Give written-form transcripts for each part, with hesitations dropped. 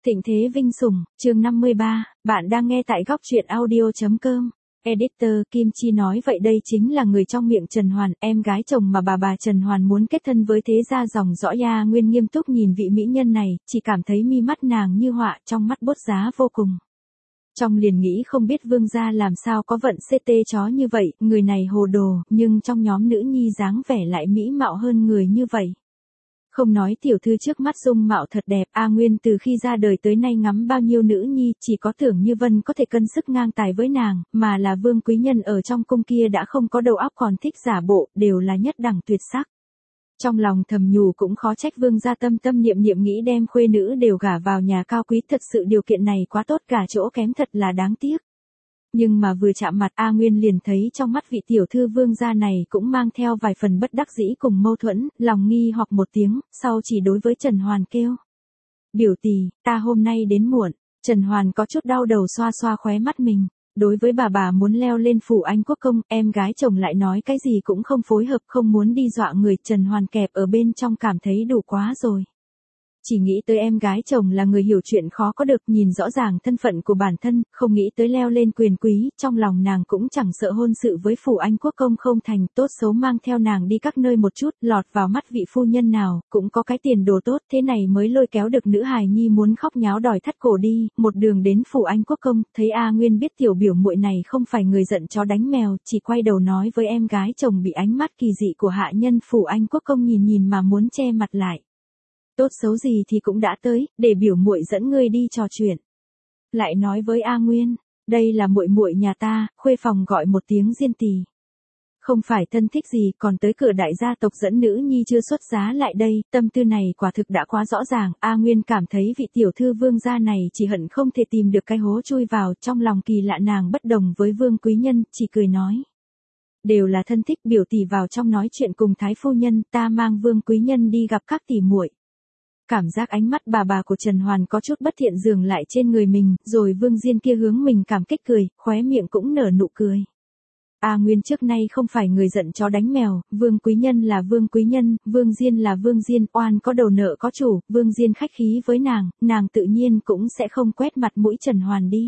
Thịnh thế vinh sủng, chương 53, bạn đang nghe tại góc truyện audio.com. Editor Kim Chi nói vậy đây chính là người trong miệng Trần Hoàn, em gái chồng mà bà Trần Hoàn muốn kết thân với thế gia dòng dõi. A Nguyên nghiêm túc nhìn vị mỹ nhân này, chỉ cảm thấy mi mắt nàng như họa, trong mắt bốt giá vô cùng. Trong liền nghĩ không biết vương gia làm sao có vận CT chó như vậy, người này hồ đồ, nhưng trong nhóm nữ nhi dáng vẻ lại mỹ mạo hơn người như vậy. Không nói tiểu thư trước mắt dung mạo thật đẹp, A Nguyên từ khi ra đời tới nay ngắm bao nhiêu nữ nhi, chỉ có Tưởng Như Vân có thể cân sức ngang tài với nàng, mà là vương quý nhân ở trong cung kia đã không có đầu óc còn thích giả bộ, đều là nhất đẳng tuyệt sắc. Trong lòng thầm nhủ cũng khó trách vương gia tâm tâm niệm niệm nghĩ đem khuê nữ đều gả vào nhà cao quý, thật sự điều kiện này quá tốt, cả chỗ kém thật là đáng tiếc. Nhưng mà vừa chạm mặt A Nguyên liền thấy trong mắt vị tiểu thư vương gia này cũng mang theo vài phần bất đắc dĩ cùng mâu thuẫn, lòng nghi hoặc một tiếng, sau chỉ đối với Trần Hoàn kêu. Biểu tỷ, ta hôm nay đến muộn. Trần Hoàn có chút đau đầu xoa xoa khóe mắt mình. Đối với bà muốn leo lên phủ Anh Quốc công, em gái chồng lại nói cái gì cũng không phối hợp, không muốn đi dọa người. Trần Hoàn kẹp ở bên trong cảm thấy đủ quá rồi. Chỉ nghĩ tới em gái chồng là người hiểu chuyện khó có được, nhìn rõ ràng thân phận của bản thân, không nghĩ tới leo lên quyền quý, trong lòng nàng cũng chẳng sợ hôn sự với phủ Anh Quốc công không thành, tốt xấu mang theo nàng đi các nơi một chút, lọt vào mắt vị phu nhân nào, cũng có cái tiền đồ tốt, thế này mới lôi kéo được nữ hài nhi muốn khóc nháo đòi thắt cổ đi. Một đường đến phủ Anh Quốc công, thấy A Nguyên biết tiểu biểu muội này không phải người giận chó đánh mèo, chỉ quay đầu nói với em gái chồng bị ánh mắt kỳ dị của hạ nhân phủ Anh Quốc công nhìn mà muốn che mặt lại. Tốt xấu gì thì cũng đã tới, để biểu muội dẫn ngươi đi trò chuyện. Lại nói với A Nguyên, đây là muội muội nhà ta, khuê phòng gọi một tiếng Diên tỷ. Không phải thân thích gì, còn tới cửa đại gia tộc dẫn nữ nhi chưa xuất giá lại đây, tâm tư này quả thực đã quá rõ ràng. A Nguyên cảm thấy vị tiểu thư vương gia này chỉ hận không thể tìm được cái hố chui vào, trong lòng kỳ lạ nàng bất đồng với vương quý nhân, chỉ cười nói. Đều là thân thích, biểu tỷ vào trong nói chuyện cùng thái phu nhân, ta mang vương quý nhân đi gặp các tỷ muội. Cảm giác ánh mắt bà của Trần Hoàn có chút bất thiện dường lại trên người mình, rồi Vương Diên kia hướng mình cảm kích cười, khóe miệng cũng nở nụ cười. A Nguyên trước nay không phải người giận chó đánh mèo, Vương quý nhân là Vương quý nhân, Vương Diên là Vương Diên, oan có đầu nợ có chủ, Vương Diên khách khí với nàng tự nhiên cũng sẽ không quét mặt mũi Trần Hoàn đi.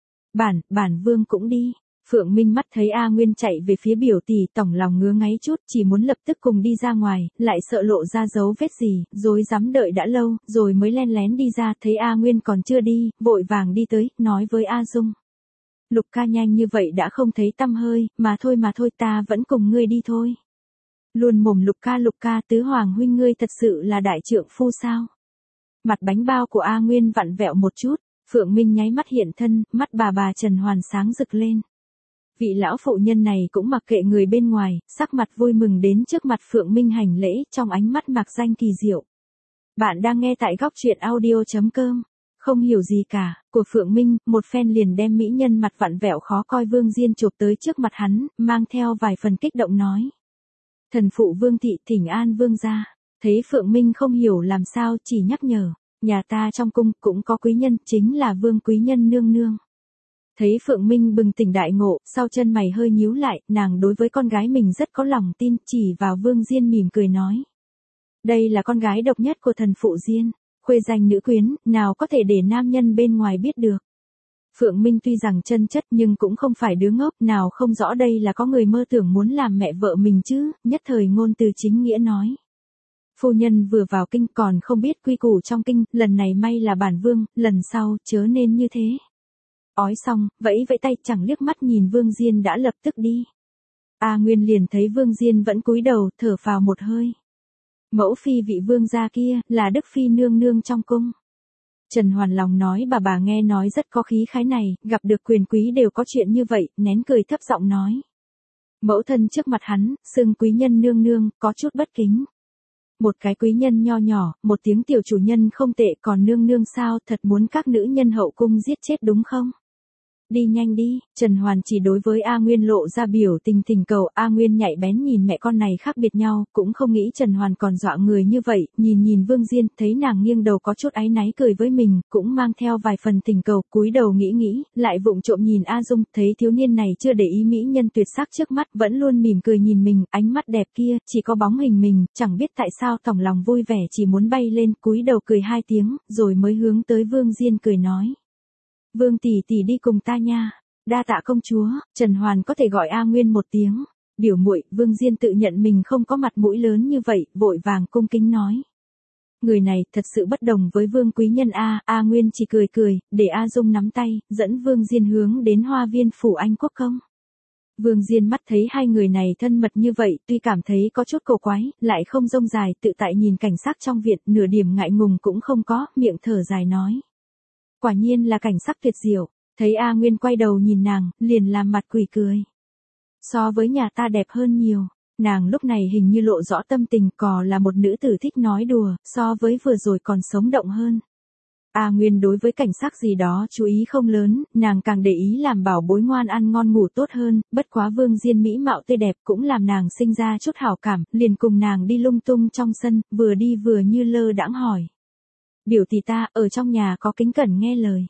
Bản Vương cũng đi. Phượng Minh mắt thấy A Nguyên chạy về phía biểu tỷ, tổng lòng ngứa ngáy chút, chỉ muốn lập tức cùng đi ra ngoài, lại sợ lộ ra dấu vết gì, rồi dám đợi đã lâu, rồi mới len lén đi ra, thấy A Nguyên còn chưa đi, vội vàng đi tới, nói với A Dung. Lục ca nhanh như vậy đã không thấy tăm hơi, mà thôi ta vẫn cùng ngươi đi thôi. Luôn mồm Lục ca, tứ hoàng huynh ngươi thật sự là đại trượng phu sao? Mặt bánh bao của A Nguyên vặn vẹo một chút, Phượng Minh nháy mắt hiện thân, mắt bà Trần Hoàn sáng rực lên. Vị lão phụ nhân này cũng mặc kệ người bên ngoài, sắc mặt vui mừng đến trước mặt Phượng Minh hành lễ, trong ánh mắt mạc danh kỳ diệu. Bạn đang nghe tại góc truyện audio.com. Không hiểu gì cả, của Phượng Minh, một phen liền đem mỹ nhân mặt vặn vẹo khó coi Vương Diên chụp tới trước mặt hắn, mang theo vài phần kích động nói. Thần phụ Vương thị thỉnh an vương gia. Thấy Phượng Minh không hiểu làm sao, chỉ nhắc nhở, nhà ta trong cung cũng có quý nhân, chính là Vương quý nhân nương nương. Thấy Phượng Minh bừng tỉnh đại ngộ, sau chân mày hơi nhíu lại, nàng đối với con gái mình rất có lòng tin, chỉ vào Vương Diên mỉm cười nói. Đây là con gái độc nhất của thần phụ Diên, khuê danh nữ quyến, nào có thể để nam nhân bên ngoài biết được. Phượng Minh tuy rằng chân chất nhưng cũng không phải đứa ngốc, nào không rõ đây là có người mơ tưởng muốn làm mẹ vợ mình chứ, nhất thời ngôn từ chính nghĩa nói. Phu nhân vừa vào kinh còn không biết quy củ trong kinh, lần này may là bản vương, lần sau chớ nên như thế. Ói xong, vẫy tay chẳng liếc mắt nhìn Vương Diên đã lập tức đi. A Nguyên liền thấy Vương Diên vẫn cúi đầu, thở phào một hơi. Mẫu phi vị vương gia kia, là Đức phi nương nương trong cung. Trần Hoàn lòng nói bà nghe nói rất có khí khái này, gặp được quyền quý đều có chuyện như vậy, nén cười thấp giọng nói. Mẫu thân trước mặt hắn, xưng quý nhân nương nương, có chút bất kính. Một cái quý nhân nho nhỏ, một tiếng tiểu chủ nhân không tệ, còn nương nương sao, thật muốn các nữ nhân hậu cung giết chết đúng không? Đi nhanh đi, Trần Hoàn chỉ đối với A Nguyên lộ ra biểu tình thỉnh cầu. A Nguyên nhạy bén nhìn mẹ con này khác biệt nhau, cũng không nghĩ Trần Hoàn còn dọa người như vậy, nhìn Vương Diên, thấy nàng nghiêng đầu có chút áy náy cười với mình, cũng mang theo vài phần thỉnh cầu, cúi đầu nghĩ, lại vụng trộm nhìn A Dung, thấy thiếu niên này chưa để ý mỹ nhân tuyệt sắc trước mắt, vẫn luôn mỉm cười nhìn mình, ánh mắt đẹp kia, chỉ có bóng hình mình, chẳng biết tại sao tổng lòng vui vẻ chỉ muốn bay lên, cúi đầu cười 2 tiếng, rồi mới hướng tới Vương Diên cười nói. Vương tỷ tỷ đi cùng ta nha. Đa tạ công chúa. Trần Hoàn có thể gọi A Nguyên một tiếng biểu muội. Vương Diên tự nhận mình không có mặt mũi lớn như vậy, vội vàng cung kính nói. Người này thật sự bất đồng với Vương quý nhân A. A Nguyên chỉ cười, để A Dung nắm tay, dẫn Vương Diên hướng đến hoa viên phủ Anh Quốc công. Vương Diên mắt thấy hai người này thân mật như vậy, tuy cảm thấy có chút cổ quái, lại không rông dài, tự tại nhìn cảnh sắc trong viện, nửa điểm ngại ngùng cũng không có, miệng thở dài nói. Quả nhiên là cảnh sắc tuyệt diệu. Thấy A Nguyên quay đầu nhìn nàng, liền làm mặt quỷ cười. So với nhà ta đẹp hơn nhiều. Nàng lúc này hình như lộ rõ tâm tình, cò là một nữ tử thích nói đùa, so với vừa rồi còn sống động hơn. A Nguyên đối với cảnh sắc gì đó chú ý không lớn, nàng càng để ý làm bảo bối ngoan ăn ngon ngủ tốt hơn, bất quá Vương Diên mỹ mạo tươi đẹp cũng làm nàng sinh ra chút hảo cảm, liền cùng nàng đi lung tung trong sân, vừa đi vừa như lơ đãng hỏi. Biểu tỷ ta, ở trong nhà có kính cẩn nghe lời.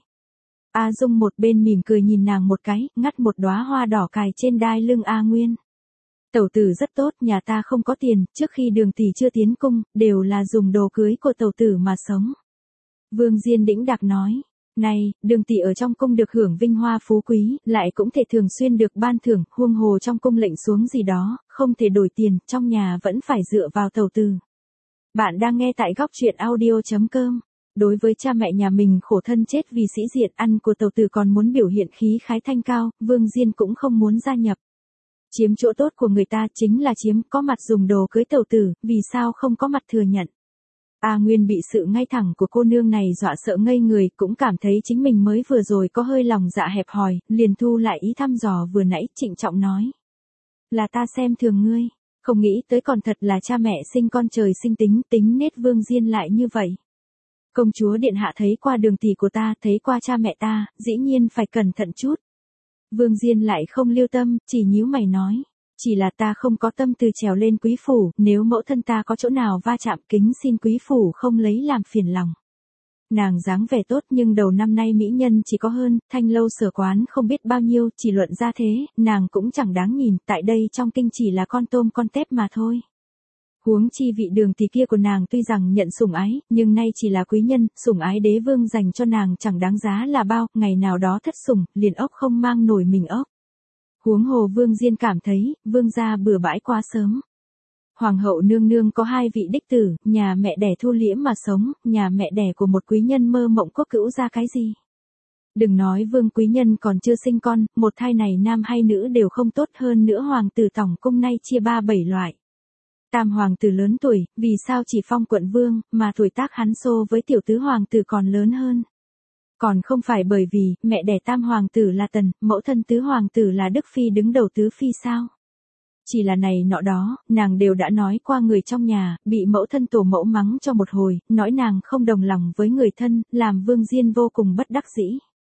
A Dung một bên mỉm cười nhìn nàng một cái, ngắt một đóa hoa đỏ cài trên đai lưng A Nguyên. Tẩu tử rất tốt, nhà ta không có tiền, trước khi Đường tỷ chưa tiến cung, đều là dùng đồ cưới của tẩu tử mà sống. Vương Diên đĩnh đạc nói, này, Đường tỷ ở trong cung được hưởng vinh hoa phú quý, lại cũng thể thường xuyên được ban thưởng, huông hồ trong cung lệnh xuống gì đó, không thể đổi tiền, trong nhà vẫn phải dựa vào tẩu tử. Bạn đang nghe tại góc truyện audio.com. Đối với cha mẹ nhà mình khổ thân chết vì sĩ diện ăn của tẩu tử còn muốn biểu hiện khí khái thanh cao, Vương Diên cũng không muốn gia nhập. Chiếm chỗ tốt của người ta chính là chiếm, có mặt dùng đồ cưới tẩu tử, vì sao không có mặt thừa nhận. A Nguyên bị sự ngay thẳng của cô nương này dọa sợ ngây người, cũng cảm thấy chính mình mới vừa rồi có hơi lòng dạ hẹp hòi, liền thu lại ý thăm dò vừa nãy, trịnh trọng nói. Là ta xem thường ngươi, không nghĩ tới còn thật là cha mẹ sinh con trời sinh tính nết Vương Diên lại như vậy. Công chúa điện hạ thấy qua Đường tỷ của ta, thấy qua cha mẹ ta, dĩ nhiên phải cẩn thận chút. Vương Diên lại không lưu tâm, chỉ nhíu mày nói. Chỉ là ta không có tâm từ trèo lên quý phủ, nếu mẫu thân ta có chỗ nào va chạm kính xin quý phủ không lấy làm phiền lòng. Nàng dáng vẻ tốt nhưng đầu năm nay mỹ nhân chỉ có hơn, thanh lâu sở quán không biết bao nhiêu, chỉ luận ra thế, nàng cũng chẳng đáng nhìn, tại đây trong kinh chỉ là con tôm con tép mà thôi. Huống chi vị Đường tỷ kia của nàng tuy rằng nhận sủng ái, nhưng nay chỉ là quý nhân, sủng ái đế vương dành cho nàng chẳng đáng giá là bao, ngày nào đó thất sủng, liền ốc không mang nổi mình ốc. Huống hồ Vương Diên cảm thấy, vương gia bừa bãi quá sớm. Hoàng hậu nương nương có 2 vị đích tử, nhà mẹ đẻ thu liễm mà sống, nhà mẹ đẻ của một quý nhân mơ mộng quốc cữu ra cái gì. Đừng nói Vương quý nhân còn chưa sinh con, một thai này nam hay nữ đều không tốt, hơn nữa hoàng tử tổng cung nay chia 3-7 loại. Tam hoàng tử lớn tuổi, vì sao chỉ phong quận vương, mà tuổi tác hắn xô với tiểu tứ hoàng tử còn lớn hơn. Còn không phải bởi vì, mẹ đẻ tam hoàng tử là Tần, mẫu thân tứ hoàng tử là Đức Phi đứng đầu tứ phi sao? Chỉ là này nọ đó, nàng đều đã nói qua người trong nhà, bị mẫu thân tổ mẫu mắng cho một hồi, nói nàng không đồng lòng với người thân, làm Vương Diên vô cùng bất đắc dĩ.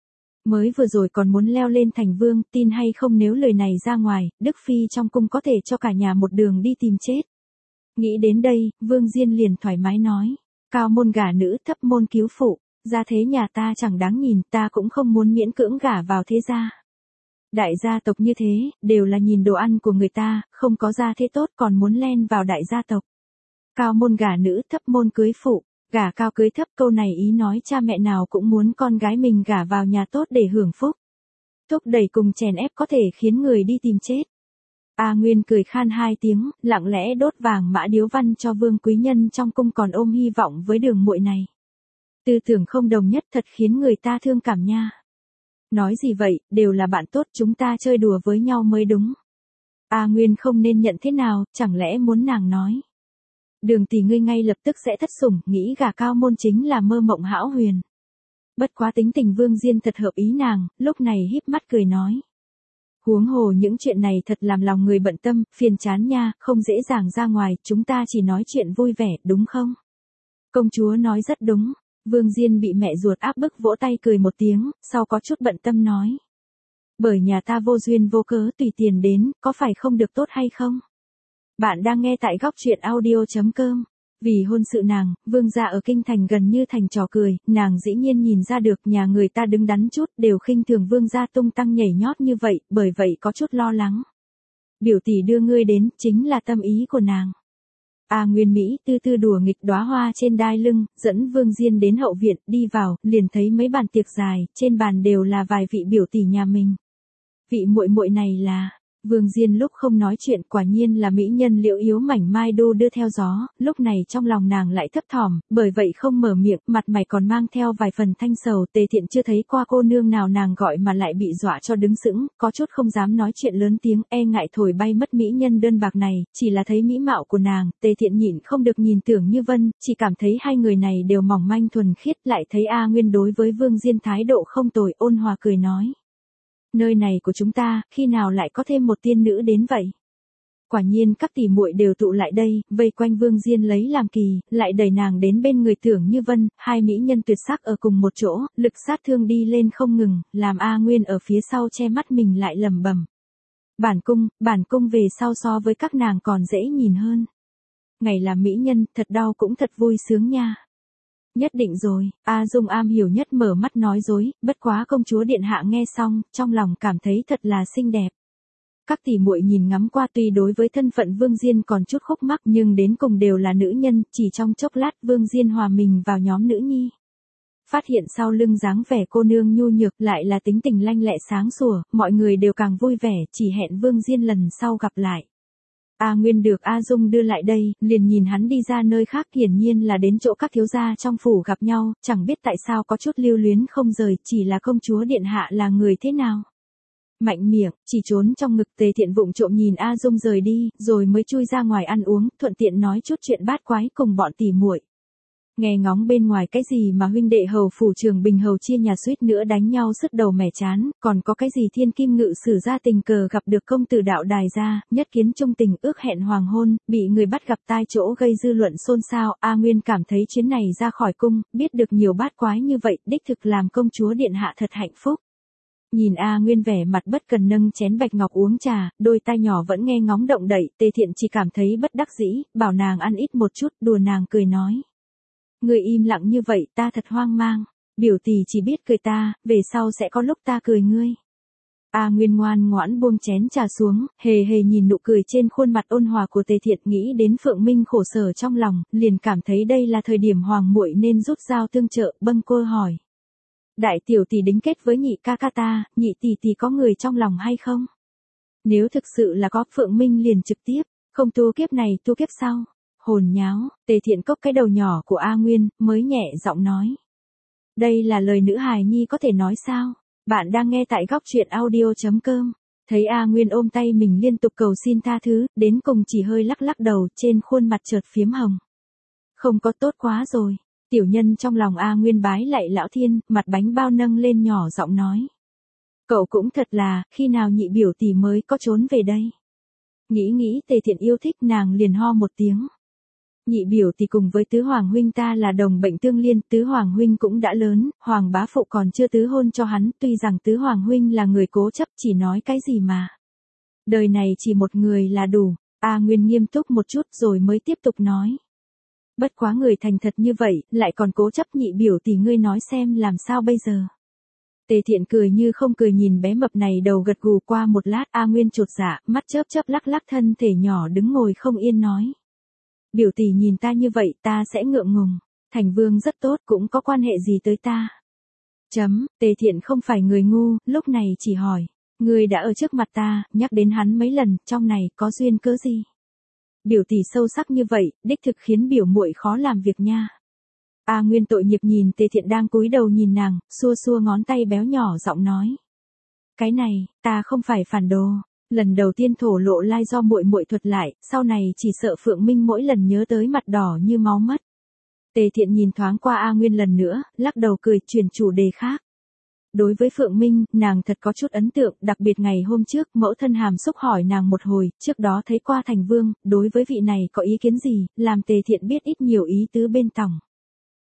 Mới vừa rồi còn muốn leo lên thành vương, tin hay không nếu lời này ra ngoài, Đức Phi trong cung có thể cho cả nhà một đường đi tìm chết. Nghĩ đến đây, Vương Diên liền thoải mái nói, cao môn gả nữ, thấp môn cứu phụ. Gia thế nhà ta chẳng đáng nhìn, ta cũng không muốn miễn cưỡng gả vào thế gia. Đại gia tộc như thế, đều là nhìn đồ ăn của người ta, không có gia thế tốt còn muốn len vào đại gia tộc. Cao môn gả nữ, thấp môn cưới phụ, gả cao cưới thấp, câu này ý nói cha mẹ nào cũng muốn con gái mình gả vào nhà tốt để hưởng phúc. Thúc đẩy cùng chèn ép có thể khiến người đi tìm chết. A Nguyên cười khan 2 tiếng, lặng lẽ đốt vàng mã điếu văn cho Vương quý nhân trong cung, còn ôm hy vọng với Đường muội này. Tư tưởng không đồng nhất thật khiến người ta thương cảm nha. Nói gì vậy, đều là bạn tốt, chúng ta chơi đùa với nhau mới đúng. A Nguyên không nên nhận thế nào, chẳng lẽ muốn nàng nói. Đường tỷ ngươi ngay lập tức sẽ thất sủng, nghĩ gả cao môn chính là mơ mộng hão huyền. Bất quá tính tình Vương Diên thật hợp ý nàng, lúc này híp mắt cười nói. Huống hồ những chuyện này thật làm lòng người bận tâm, phiền chán nha, không dễ dàng ra ngoài, chúng ta chỉ nói chuyện vui vẻ, đúng không? Công chúa nói rất đúng. Vương Diên bị mẹ ruột áp bức vỗ tay cười một tiếng, sau có chút bận tâm nói. Bởi nhà ta vô duyên vô cớ tùy tiền đến, có phải không được tốt hay không? Bạn đang nghe tại góc truyện audio.com. Vì hôn sự nàng, vương gia ở kinh thành gần như thành trò cười, nàng dĩ nhiên nhìn ra được nhà người ta đứng đắn chút đều khinh thường vương gia tung tăng nhảy nhót như vậy, bởi vậy có chút lo lắng. Biểu tỷ đưa ngươi đến, chính là tâm ý của nàng. Nguyên Mỹ tư tư đùa nghịch đóa hoa trên đai lưng, dẫn Vương Diên đến hậu viện, đi vào, liền thấy mấy bàn tiệc dài, trên bàn đều là vài vị biểu tỷ nhà mình. Vị muội muội này là, Vương Diên lúc không nói chuyện quả nhiên là mỹ nhân Liễu Yếu mảnh mai đu đưa theo gió, lúc này trong lòng nàng lại thấp thỏm, bởi vậy không mở miệng, mặt mày còn mang theo vài phần thanh sầu. Tề Thiện chưa thấy qua cô nương nào nàng gọi mà lại bị dọa cho đứng sững, có chút không dám nói chuyện lớn tiếng, e ngại thổi bay mất mỹ nhân đơn bạc này, chỉ là thấy mỹ mạo của nàng, Tề Thiện nhịn không được nhìn Tưởng Như Vân, chỉ cảm thấy hai người này đều mỏng manh thuần khiết, lại thấy Nguyên đối với Vương Diên thái độ không tồi, ôn hòa cười nói. Nơi này của chúng ta, khi nào lại có thêm một tiên nữ đến vậy? Quả nhiên các tỷ muội đều tụ lại đây, vây quanh Vương Diên lấy làm kỳ, lại đẩy nàng đến bên người Tưởng Như Vân, hai mỹ nhân tuyệt sắc ở cùng một chỗ, lực sát thương đi lên không ngừng, làm Nguyên ở phía sau che mắt mình lại lẩm bẩm. Bản cung về sau so với các nàng còn dễ nhìn hơn. Ngày làm mỹ nhân, thật đau cũng thật vui sướng nha. Nhất định rồi, Dung am hiểu nhất mở mắt nói dối, bất quá công chúa điện hạ nghe xong, trong lòng cảm thấy thật là xinh đẹp. Các tỷ muội nhìn ngắm qua tuy đối với thân phận Vương Diên còn chút khúc mắc nhưng đến cùng đều là nữ nhân, chỉ trong chốc lát Vương Diên hòa mình vào nhóm nữ nhi. Phát hiện sau lưng dáng vẻ cô nương nhu nhược lại là tính tình lanh lẹ sáng sủa, mọi người đều càng vui vẻ, chỉ hẹn Vương Diên lần sau gặp lại. Nguyên được Dung đưa lại đây, liền nhìn hắn đi ra nơi khác, hiển nhiên là đến chỗ các thiếu gia trong phủ gặp nhau, chẳng biết tại sao có chút lưu luyến không rời, chỉ là công chúa điện hạ là người thế nào. Mạnh miệng, chỉ trốn trong ngực. Tề Thiện vụng trộm nhìn Dung rời đi, rồi mới chui ra ngoài ăn uống, thuận tiện nói chút chuyện bát quái cùng bọn tỷ muội. Nghe ngóng bên ngoài cái gì mà huynh đệ hầu phủ Trường Bình hầu chia nhà suýt nữa đánh nhau sứt đầu mẻ chán, còn có cái gì thiên kim ngự sử ra tình cờ gặp được công tử đạo đài gia, nhất kiến trung tình ước hẹn hoàng hôn, bị người bắt gặp tai chỗ gây dư luận xôn xao. Nguyên cảm thấy chuyến này ra khỏi cung, biết được nhiều bát quái như vậy, đích thực làm công chúa điện hạ thật hạnh phúc. Nhìn Nguyên vẻ mặt bất cần nâng chén bạch ngọc uống trà, đôi tai nhỏ vẫn nghe ngóng động đậy, Tề Thiện chỉ cảm thấy bất đắc dĩ, bảo nàng ăn ít một chút, đùa nàng cười nói. Người im lặng như vậy ta thật hoang mang, biểu tỷ chỉ biết cười ta, về sau sẽ có lúc ta cười ngươi. Nguyên ngoan ngoãn buông chén trà xuống, hề hề nhìn nụ cười trên khuôn mặt ôn hòa của Tề Thiện, nghĩ đến Phượng Minh khổ sở trong lòng, liền cảm thấy đây là thời điểm hoàng muội nên rút dao tương trợ, bâng quơ hỏi. Đại tiểu tỷ đính kết với nhị ca ca ta, nhị tỷ tỷ có người trong lòng hay không? Nếu thực sự là có, Phượng Minh liền trực tiếp, không tu kiếp này tu kiếp sau. Hồn nháo, Tề Thiện cốc cái đầu nhỏ của Nguyên, mới nhẹ giọng nói. Đây là lời nữ hài nhi có thể nói sao? Bạn đang nghe tại góc truyện audio.com. Thấy Nguyên ôm tay mình liên tục cầu xin tha thứ, đến cùng chỉ hơi lắc lắc đầu, trên khuôn mặt chợt phiếm hồng. Không có, tốt quá rồi. Tiểu nhân trong lòng Nguyên bái lạy lão thiên, mặt bánh bao nâng lên nhỏ giọng nói. Cậu cũng thật là, khi nào nhị biểu tỷ mới có trốn về đây? Nghĩ Tề Thiện yêu thích nàng liền ho một tiếng. Nhị biểu tỷ cùng với tứ hoàng huynh ta là đồng bệnh tương liên, tứ hoàng huynh cũng đã lớn, hoàng bá phụ còn chưa tứ hôn cho hắn, tuy rằng tứ hoàng huynh là người cố chấp, chỉ nói cái gì mà. Đời này chỉ một người là đủ. Nguyên nghiêm túc một chút rồi mới tiếp tục nói. Bất quá người thành thật như vậy, lại còn cố chấp, nhị biểu tỷ ngươi nói xem làm sao bây giờ. Tề Thiện cười như không cười nhìn bé mập này, đầu gật gù. Qua một lát Nguyên chột dạ, mắt chớp chớp lắc lắc thân thể nhỏ đứng ngồi không yên nói. Biểu tỷ nhìn ta như vậy ta sẽ ngượng ngùng, thành vương rất tốt, cũng có quan hệ gì tới ta. Tề Thiện không phải người ngu, lúc này chỉ hỏi, ngươi đã ở trước mặt ta, nhắc đến hắn mấy lần, trong này có duyên cớ gì? Biểu tỷ sâu sắc như vậy, đích thực khiến biểu muội khó làm việc nha. Nguyên tội nghiệp nhìn Tề Thiện đang cúi đầu nhìn nàng, xua xua ngón tay béo nhỏ giọng nói. Cái này, ta không phải phản đồ. Lần đầu tiên thổ lộ lai do muội muội thuật lại, sau này chỉ sợ Phượng Minh mỗi lần nhớ tới mặt đỏ như máu mất. Tề Thiện nhìn thoáng qua Nguyên lần nữa, lắc đầu cười, chuyển chủ đề khác. Đối với Phượng Minh, nàng thật có chút ấn tượng, đặc biệt ngày hôm trước, mẫu thân Hàm Xúc hỏi nàng một hồi, trước đó thấy qua thành vương, đối với vị này có ý kiến gì, làm Tề Thiện biết ít nhiều ý tứ bên tòng.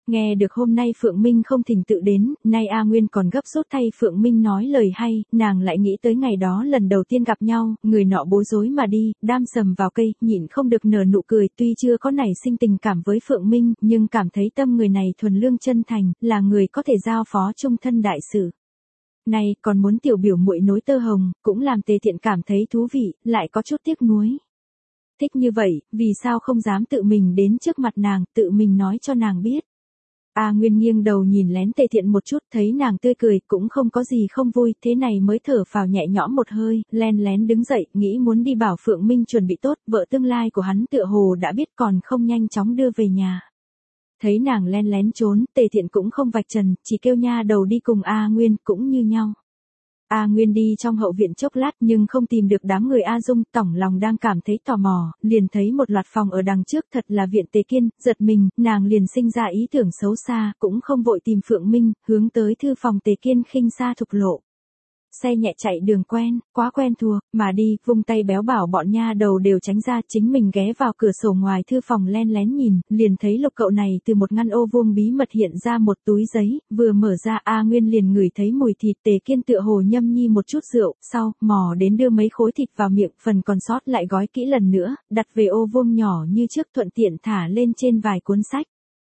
Nghe được hôm nay Phượng Minh không thỉnh tự đến, nay A Nguyên còn gấp rút thay Phượng Minh nói lời hay, nàng lại nghĩ tới ngày đó lần đầu tiên gặp nhau, người nọ bối rối mà đi, đam sầm vào cây, nhịn không được nở nụ cười, tuy chưa có nảy sinh tình cảm với Phượng Minh, nhưng cảm thấy tâm người này thuần lương chân thành, là người có thể giao phó chung thân đại sự. Này, còn muốn tiểu biểu muội nối tơ hồng, cũng làm Tề Thiện cảm thấy thú vị, lại có chút tiếc nuối. Thích như vậy, vì sao không dám tự mình đến trước mặt nàng, tự mình nói cho nàng biết. A Nguyên nghiêng đầu nhìn lén Tề Thiện một chút, thấy nàng tươi cười, cũng không có gì không vui, thế này mới thở phào nhẹ nhõm một hơi, len lén đứng dậy, nghĩ muốn đi bảo Phượng Minh chuẩn bị tốt, vợ tương lai của hắn tựa hồ đã biết còn không nhanh chóng đưa về nhà. Thấy nàng len lén trốn, Tề Thiện cũng không vạch trần, chỉ kêu nha đầu đi cùng A Nguyên, cũng như nhau. A Nguyên đi trong hậu viện chốc lát nhưng không tìm được đám người A Dung, tổng lòng đang cảm thấy tò mò, liền thấy một loạt phòng ở đằng trước thật là viện Tề Kiên, giật mình, nàng liền sinh ra ý tưởng xấu xa, cũng không vội tìm Phượng Minh, hướng tới thư phòng Tề Kiên khinh xa thục lộ. Xe nhẹ chạy đường quen, quá quen thuộc, mà đi, vung tay béo bảo bọn nha đầu đều tránh ra, chính mình ghé vào cửa sổ ngoài thư phòng len lén nhìn, liền thấy Lục Cậu này từ một ngăn ô vuông bí mật hiện ra một túi giấy, vừa mở ra A Nguyên liền ngửi thấy mùi thịt. Tề Kiên tựa hồ nhâm nhi một chút rượu, sau, mò đến đưa mấy khối thịt vào miệng, phần còn sót lại gói kỹ lần nữa, đặt về ô vuông nhỏ như trước, thuận tiện thả lên trên vài cuốn sách.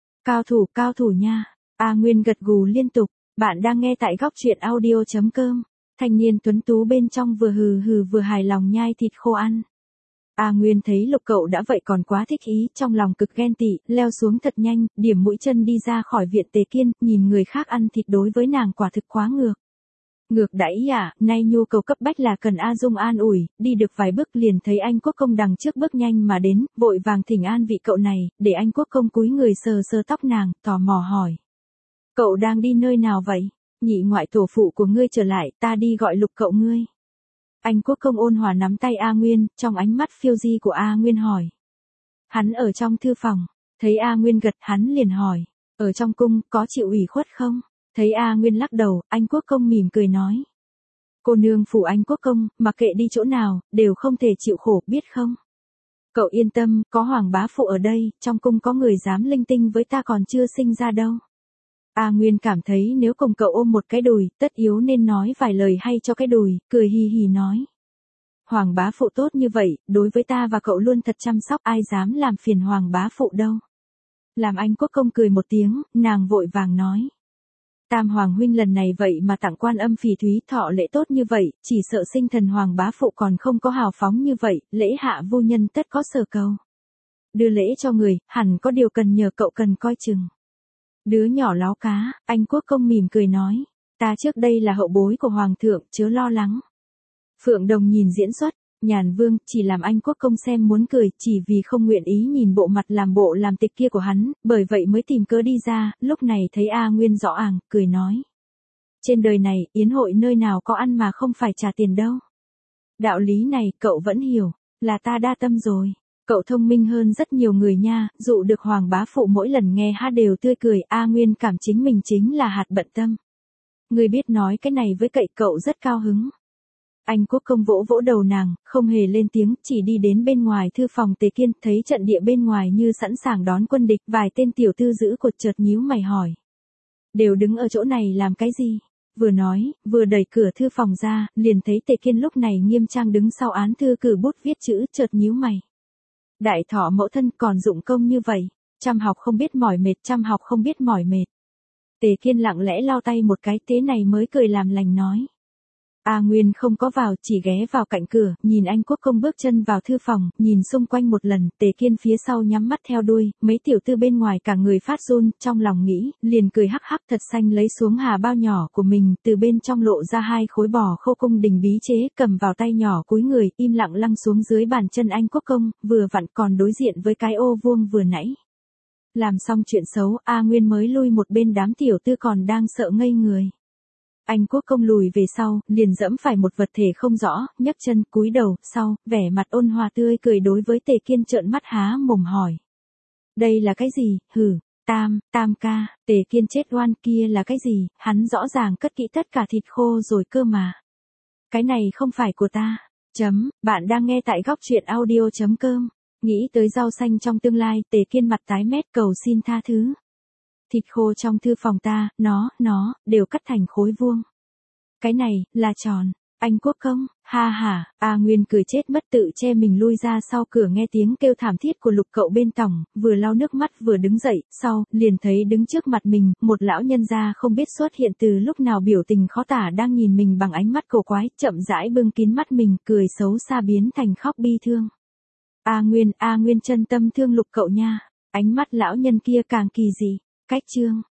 Cao thủ nha. A Nguyên gật gù liên tục. Bạn đang nghe tại góc truyện audio.com. Thanh niên tuấn tú bên trong vừa hừ hừ vừa hài lòng nhai thịt khô ăn. A Nguyên thấy Lục Cậu đã vậy còn quá thích ý, trong lòng cực ghen tị, leo xuống thật nhanh, điểm mũi chân đi ra khỏi viện Tề Kiên, nhìn người khác ăn thịt đối với nàng quả thực quá ngược. Ngược đãi à, nay nhu cầu cấp bách là cần A Dung an ủi, đi được vài bước liền thấy anh Quốc Công đằng trước bước nhanh mà đến, vội vàng thỉnh an vị cậu này, để anh Quốc Công cúi người sờ sờ tóc nàng, tò mò hỏi. Cậu đang đi nơi nào vậy? Nhị ngoại tổ phụ của ngươi trở lại, ta đi gọi Lục Cậu ngươi. Anh Quốc Công ôn hòa nắm tay A Nguyên, trong ánh mắt phiêu di của A Nguyên hỏi. Hắn ở trong thư phòng, thấy A Nguyên gật, hắn liền hỏi, ở trong cung, có chịu ủy khuất không? Thấy A Nguyên lắc đầu, anh Quốc Công mỉm cười nói. Cô nương phủ anh Quốc Công, mặc kệ đi chỗ nào, đều không thể chịu khổ, biết không? Cậu yên tâm, có Hoàng bá phụ ở đây, trong cung có người dám linh tinh với ta còn chưa sinh ra đâu. A Nguyên cảm thấy nếu cùng cậu ôm một cái đùi, tất yếu nên nói vài lời hay cho cái đùi, cười hì hì nói. Hoàng bá phụ tốt như vậy, đối với ta và cậu luôn thật chăm sóc, ai dám làm phiền Hoàng bá phụ đâu. Làm anh Quốc Công cười một tiếng, nàng vội vàng nói. Tam Hoàng huynh lần này vậy mà tặng Quan Âm Phỉ Thúy thọ lễ tốt như vậy, chỉ sợ sinh thần Hoàng bá phụ còn không có hào phóng như vậy, lễ hạ vô nhân tất có sở cầu. Đưa lễ cho người, hẳn có điều cần nhờ cậu cần coi chừng. Đứa nhỏ láo cá, anh Quốc Công mỉm cười nói, ta trước đây là hậu bối của Hoàng thượng, chớ lo lắng. Phượng Đồng nhìn diễn xuất, Nhàn Vương chỉ làm anh Quốc Công xem muốn cười, chỉ vì không nguyện ý nhìn bộ mặt làm bộ làm tịch kia của hắn, bởi vậy mới tìm cớ đi ra, lúc này thấy A Nguyên rõ àng, cười nói. Trên đời này, yến hội nơi nào có ăn mà không phải trả tiền đâu. Đạo lý này, cậu vẫn hiểu, là ta đa tâm rồi. Cậu thông minh hơn rất nhiều người nha, dụ được Hoàng bá phụ mỗi lần nghe hát đều tươi cười, A Nguyên cảm chính mình chính là hạt bận tâm. Người biết nói cái này với cậu rất cao hứng. Anh Quốc Công vỗ vỗ đầu nàng, không hề lên tiếng, chỉ đi đến bên ngoài thư phòng Tề Kiên, thấy trận địa bên ngoài như sẵn sàng đón quân địch, vài tên tiểu tư giữ cột chợt nhíu mày hỏi. Đều đứng ở chỗ này làm cái gì? Vừa nói, vừa đẩy cửa thư phòng ra, liền thấy Tề Kiên lúc này nghiêm trang đứng sau án thư cử bút viết chữ, chợt nhíu mày. Đại thọ mẫu thân còn dụng công như vậy, chăm học không biết mỏi mệt, chăm học không biết mỏi mệt. Tề Kiên lặng lẽ lau tay một cái, thế này mới cười làm lành nói. A Nguyên không có vào, chỉ ghé vào cạnh cửa, nhìn anh Quốc Công bước chân vào thư phòng, nhìn xung quanh một lần, Tề Kiên phía sau nhắm mắt theo đuôi, mấy tiểu tư bên ngoài cả người phát run, trong lòng nghĩ, liền cười hắc hắc thật xanh lấy xuống hà bao nhỏ của mình, từ bên trong lộ ra 2 khối bò khô cung đình bí chế, cầm vào tay nhỏ cúi người, im lặng lăng xuống dưới bàn chân anh Quốc Công, vừa vặn còn đối diện với cái ô vuông vừa nãy. Làm xong chuyện xấu, A Nguyên mới lui một bên, đám tiểu tư còn đang sợ ngây người. Anh Quốc Công lùi về sau, liền dẫm phải một vật thể không rõ, nhấc chân, cúi đầu, sau, vẻ mặt ôn hòa tươi cười đối với Tề Kiên trợn mắt há mồm hỏi. Đây là cái gì, hử, tam ca, Tề Kiên chết oan, kia là cái gì, hắn rõ ràng cất kỹ tất cả thịt khô rồi cơ mà. Cái này không phải của ta. Bạn đang nghe tại góc truyện audio.com. Nghĩ tới rau xanh trong tương lai, Tề Kiên mặt tái mét cầu xin tha thứ. Thịt khô trong thư phòng ta, nó, đều cắt thành khối vuông. Cái này, là tròn. Anh Quốc công, ha ha, A Nguyên cười chết mất tự che mình lui ra sau cửa nghe tiếng kêu thảm thiết của Lục Cậu bên tòng, vừa lau nước mắt vừa đứng dậy, sau, liền thấy đứng trước mặt mình, một lão nhân gia không biết xuất hiện từ lúc nào biểu tình khó tả đang nhìn mình bằng ánh mắt cổ quái, chậm rãi bưng kín mắt mình, cười xấu xa biến thành khóc bi thương. A Nguyên chân tâm thương Lục Cậu nha, ánh mắt lão nhân kia càng kỳ dị, cách chương.